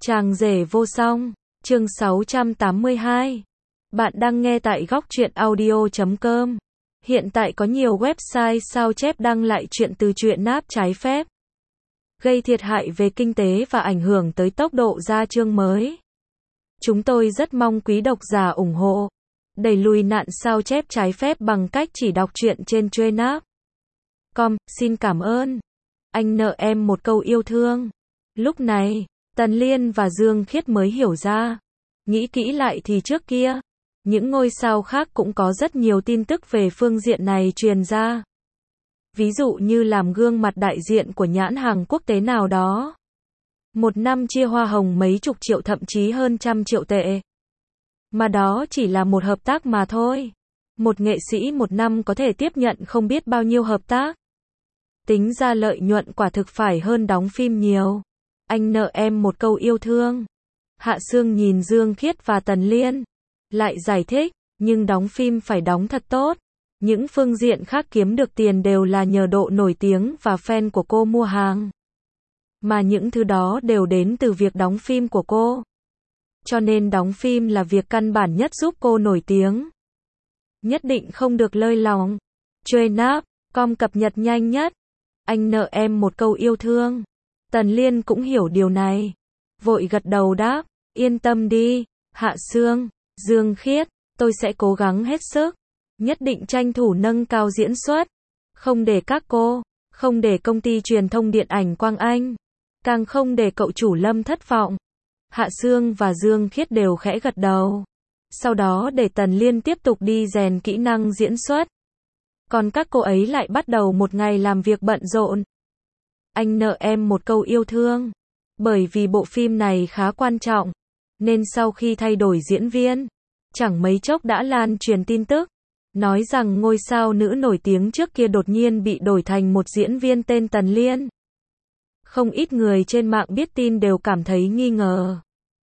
Chàng rể vô song, chương 682. Bạn đang nghe tại góc truyện audio.com. Hiện tại có nhiều website sao chép đăng lại chuyện từ truyện náp trái phép, gây thiệt hại về kinh tế và ảnh hưởng tới tốc độ ra chương mới. Chúng tôi rất mong quý độc giả ủng hộ, đẩy lùi nạn sao chép trái phép bằng cách chỉ đọc truyện trên Trainap.com. Xin cảm ơn. Anh nợ em một câu yêu thương. Lúc này, Tần Liên và Dương Khiết mới hiểu ra. Nghĩ kỹ lại thì trước kia, những ngôi sao khác cũng có rất nhiều tin tức về phương diện này truyền ra. Ví dụ như làm gương mặt đại diện của nhãn hàng quốc tế nào đó. Một năm chia hoa hồng mấy chục triệu thậm chí hơn trăm triệu tệ. Mà đó chỉ là một hợp tác mà thôi. Một nghệ sĩ một năm có thể tiếp nhận không biết bao nhiêu hợp tác. Tính ra lợi nhuận quả thực phải hơn đóng phim nhiều. Anh nợ em một câu yêu thương. Hạ Sương nhìn Dương Khiết và Tần Liên, lại giải thích, nhưng đóng phim phải đóng thật tốt. Những phương diện khác kiếm được tiền đều là nhờ độ nổi tiếng và fan của cô mua hàng. Mà những thứ đó đều đến từ việc đóng phim của cô. Cho nên đóng phim là việc căn bản nhất giúp cô nổi tiếng. Nhất định không được lơi lỏng. Trainap.com cập nhật nhanh nhất. Anh nợ em một câu yêu thương. Tần Liên cũng hiểu điều này. Vội gật đầu đáp, yên tâm đi, Hạ Sương, Dương Khiết, tôi sẽ cố gắng hết sức. Nhất định tranh thủ nâng cao diễn xuất. Không để các cô, không để công ty truyền thông điện ảnh Quang Anh, càng không để cậu chủ Lâm thất vọng. Hạ Sương và Dương Khiết đều khẽ gật đầu. Sau đó để Tần Liên tiếp tục đi rèn kỹ năng diễn xuất. Còn các cô ấy lại bắt đầu một ngày làm việc bận rộn. Anh nợ em một câu yêu thương. Bởi vì bộ phim này khá quan trọng, nên sau khi thay đổi diễn viên, chẳng mấy chốc đã lan truyền tin tức, nói rằng ngôi sao nữ nổi tiếng trước kia đột nhiên bị đổi thành một diễn viên tên Tần Liên. Không ít người trên mạng biết tin đều cảm thấy nghi ngờ.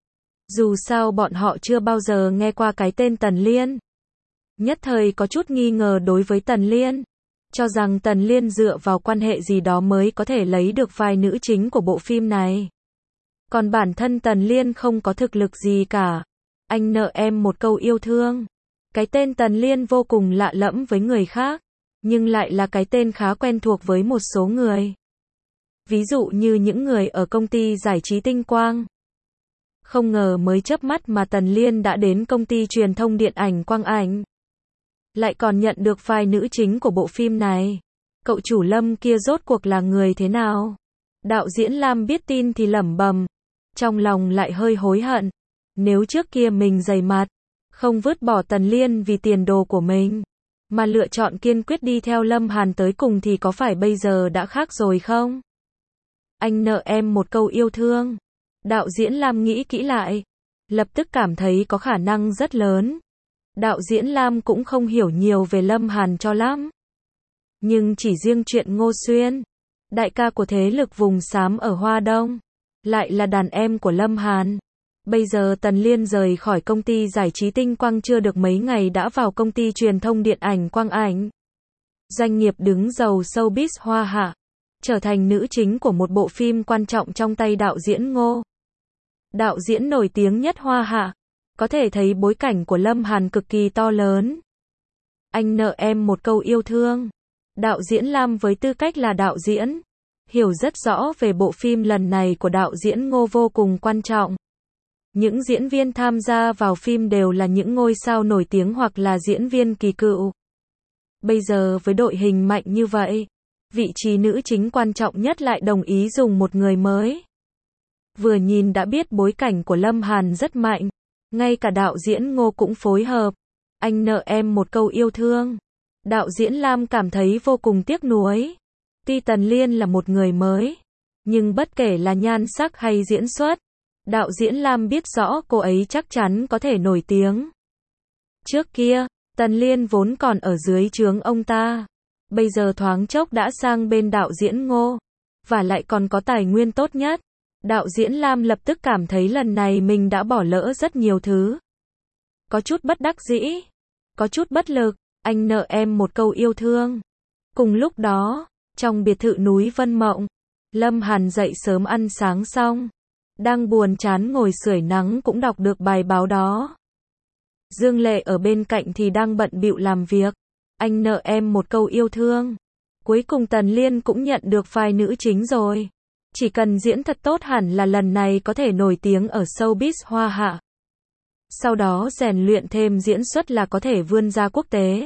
Dù sao bọn họ chưa bao giờ nghe qua cái tên Tần Liên. Nhất thời có chút nghi ngờ đối với Tần Liên, cho rằng Tần Liên dựa vào quan hệ gì đó mới có thể lấy được vai nữ chính của bộ phim này. Còn bản thân Tần Liên không có thực lực gì cả. Anh nợ em một câu yêu thương. Cái tên Tần Liên vô cùng lạ lẫm với người khác, nhưng lại là cái tên khá quen thuộc với một số người. Ví dụ như những người ở công ty giải trí Tinh Quang. Không ngờ mới chớp mắt mà Tần Liên đã đến công ty truyền thông điện ảnh Quang Ảnh. Lại còn nhận được vai nữ chính của bộ phim này. Cậu chủ Lâm kia rốt cuộc là người thế nào? Đạo diễn Lam biết tin thì lẩm bẩm, trong lòng lại hơi hối hận. Nếu trước kia mình dày mặt, không vứt bỏ Tần Liên vì tiền đồ của mình, mà lựa chọn kiên quyết đi theo Lâm Hàn tới cùng thì có phải bây giờ đã khác rồi không? Anh nợ em một câu yêu thương. Đạo diễn Lam nghĩ kỹ lại, lập tức cảm thấy có khả năng rất lớn. Đạo diễn Lam cũng không hiểu nhiều về Lâm Hàn cho lắm. Nhưng chỉ riêng chuyện Ngô Xuyên, đại ca của thế lực vùng xám ở Hoa Đông, lại là đàn em của Lâm Hàn. Bây giờ Tần Liên rời khỏi công ty giải trí Tinh Quang chưa được mấy ngày đã vào công ty truyền thông điện ảnh Quang Ảnh. Doanh nghiệp đứng đầu showbiz Hoa Hạ, trở thành nữ chính của một bộ phim quan trọng trong tay đạo diễn Ngô. Đạo diễn nổi tiếng nhất Hoa Hạ. Có thể thấy bối cảnh của Lâm Hàn cực kỳ to lớn. Anh nợ em một câu yêu thương. Đạo diễn Lam với tư cách là đạo diễn, hiểu rất rõ về bộ phim lần này của đạo diễn Ngô vô cùng quan trọng. Những diễn viên tham gia vào phim đều là những ngôi sao nổi tiếng hoặc là diễn viên kỳ cựu. Bây giờ với đội hình mạnh như vậy, vị trí nữ chính quan trọng nhất lại đồng ý dùng một người mới. Vừa nhìn đã biết bối cảnh của Lâm Hàn rất mạnh. Ngay cả đạo diễn Ngô cũng phối hợp. Anh nợ em một câu yêu thương. Đạo diễn Lam cảm thấy vô cùng tiếc nuối. Tuy Tần Liên là một người mới, nhưng bất kể là nhan sắc hay diễn xuất, đạo diễn Lam biết rõ cô ấy chắc chắn có thể nổi tiếng. Trước kia, Tần Liên vốn còn ở dưới trướng ông ta. Bây giờ thoáng chốc đã sang bên đạo diễn Ngô, và lại còn có tài nguyên tốt nhất. Đạo diễn Lam lập tức cảm thấy lần này mình đã bỏ lỡ rất nhiều thứ. Có chút bất đắc dĩ, có chút bất lực. Anh nợ em một câu yêu thương. Cùng lúc đó, trong biệt thự núi Vân Mộng, Lâm Hàn dậy sớm ăn sáng xong, đang buồn chán ngồi sưởi nắng cũng đọc được bài báo đó. Dương Lệ ở bên cạnh thì đang bận bịu làm việc. Anh nợ em một câu yêu thương. Cuối cùng Tần Liên cũng nhận được vai nữ chính rồi. Chỉ cần diễn thật tốt hẳn là lần này có thể nổi tiếng ở showbiz Hoa Hạ. Sau đó rèn luyện thêm diễn xuất là có thể vươn ra quốc tế.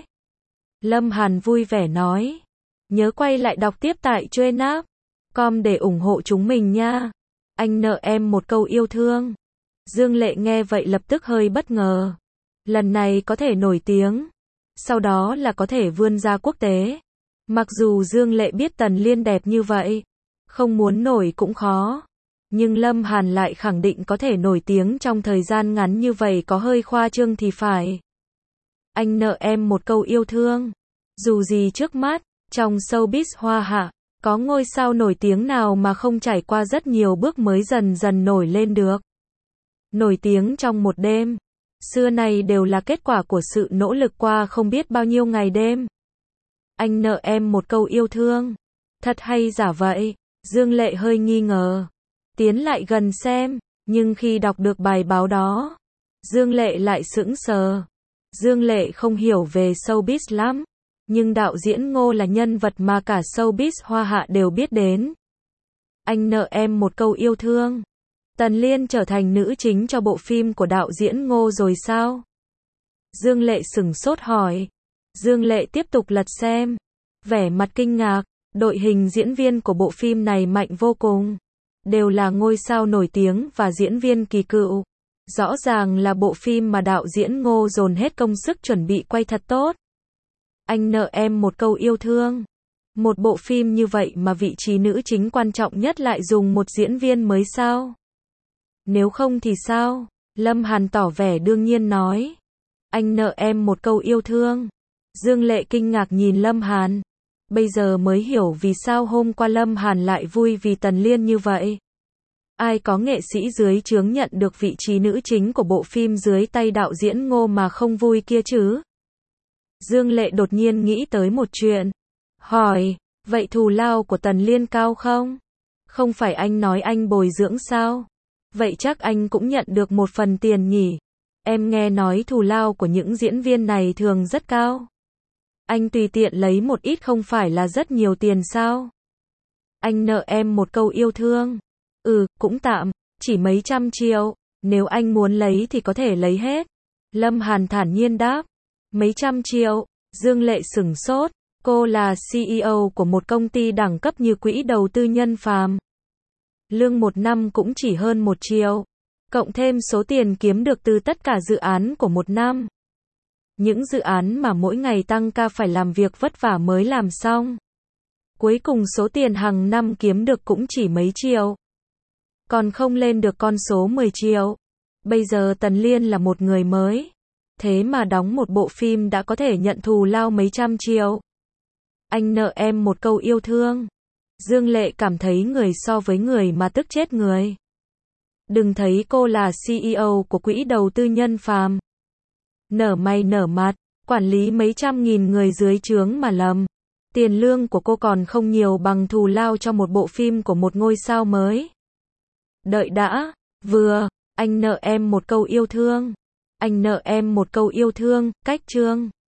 Lâm Hàn vui vẻ nói. Nhớ quay lại đọc tiếp tại Truyện.com để ủng hộ chúng mình nha. Anh nợ em một câu yêu thương. Dương Lệ nghe vậy lập tức hơi bất ngờ. Lần này có thể nổi tiếng. Sau đó là có thể vươn ra quốc tế. Mặc dù Dương Lệ biết Tần Liên đẹp như vậy, không muốn nổi cũng khó. Nhưng Lâm Hàn lại khẳng định có thể nổi tiếng trong thời gian ngắn như vậy có hơi khoa trương thì phải. Anh nợ em một câu yêu thương. Dù gì trước mắt, trong showbiz Hoa Hạ, có ngôi sao nổi tiếng nào mà không trải qua rất nhiều bước mới dần dần nổi lên được. Nổi tiếng trong một đêm, xưa nay đều là kết quả của sự nỗ lực qua không biết bao nhiêu ngày đêm. Anh nợ em một câu yêu thương. Thật hay giả vậy? Dương Lệ hơi nghi ngờ. Tiến lại gần xem, nhưng khi đọc được bài báo đó, Dương Lệ lại sững sờ. Dương Lệ không hiểu về showbiz lắm, nhưng đạo diễn Ngô là nhân vật mà cả showbiz Hoa Hạ đều biết đến. Anh nợ em một câu yêu thương. Tần Liên trở thành nữ chính cho bộ phim của đạo diễn Ngô rồi sao? Dương Lệ sửng sốt hỏi. Dương Lệ tiếp tục lật xem. Vẻ mặt kinh ngạc, đội hình diễn viên của bộ phim này mạnh vô cùng. Đều là ngôi sao nổi tiếng và diễn viên kỳ cựu. Rõ ràng là bộ phim mà đạo diễn Ngô dồn hết công sức chuẩn bị quay thật tốt. Anh nợ em một câu yêu thương. Một bộ phim như vậy mà vị trí nữ chính quan trọng nhất lại dùng một diễn viên mới sao? Nếu không thì sao? Lâm Hàn tỏ vẻ đương nhiên nói. Anh nợ em một câu yêu thương. Dương Lệ kinh ngạc nhìn Lâm Hàn. Bây giờ mới hiểu vì sao hôm qua Lâm Hàn lại vui vì Tần Liên như vậy. Ai có nghệ sĩ dưới trướng nhận được vị trí nữ chính của bộ phim dưới tay đạo diễn Ngô mà không vui kia chứ? Dương Lệ đột nhiên nghĩ tới một chuyện. Hỏi, vậy thù lao của Tần Liên cao không? Không phải anh nói anh bồi dưỡng sao? Vậy chắc anh cũng nhận được một phần tiền nhỉ? Em nghe nói thù lao của những diễn viên này thường rất cao. Anh tùy tiện lấy một ít không phải là rất nhiều tiền sao? Anh nợ em một câu yêu thương. Cũng tạm, chỉ mấy trăm triệu. Nếu anh muốn lấy thì có thể lấy hết. Lâm Hàn thản nhiên đáp. Mấy trăm triệu? Dương Lệ sửng sốt. Cô là CEO của một công ty đẳng cấp như quỹ đầu tư Nhân Phàm. Lương một năm cũng chỉ hơn 1 triệu. Cộng thêm số tiền kiếm được từ tất cả dự án của một năm. Những dự án mà mỗi ngày tăng ca phải làm việc vất vả mới làm xong. Cuối cùng số tiền hàng năm kiếm được cũng chỉ mấy triệu. Còn không lên được con số 10 triệu. Bây giờ Tần Liên là một người mới. Thế mà đóng một bộ phim đã có thể nhận thù lao mấy trăm triệu. Anh nợ em một câu yêu thương. Dương Lệ cảm thấy người so với người mà tức chết người. Đừng thấy cô là CEO của quỹ đầu tư Nhân Phàm. Nở mày nở mặt, quản lý mấy trăm nghìn người dưới trướng mà lầm. Tiền lương của cô còn không nhiều bằng thù lao cho một bộ phim của một ngôi sao mới. Đợi đã, anh nợ em một câu yêu thương. Anh nợ em một câu yêu thương, cách chương.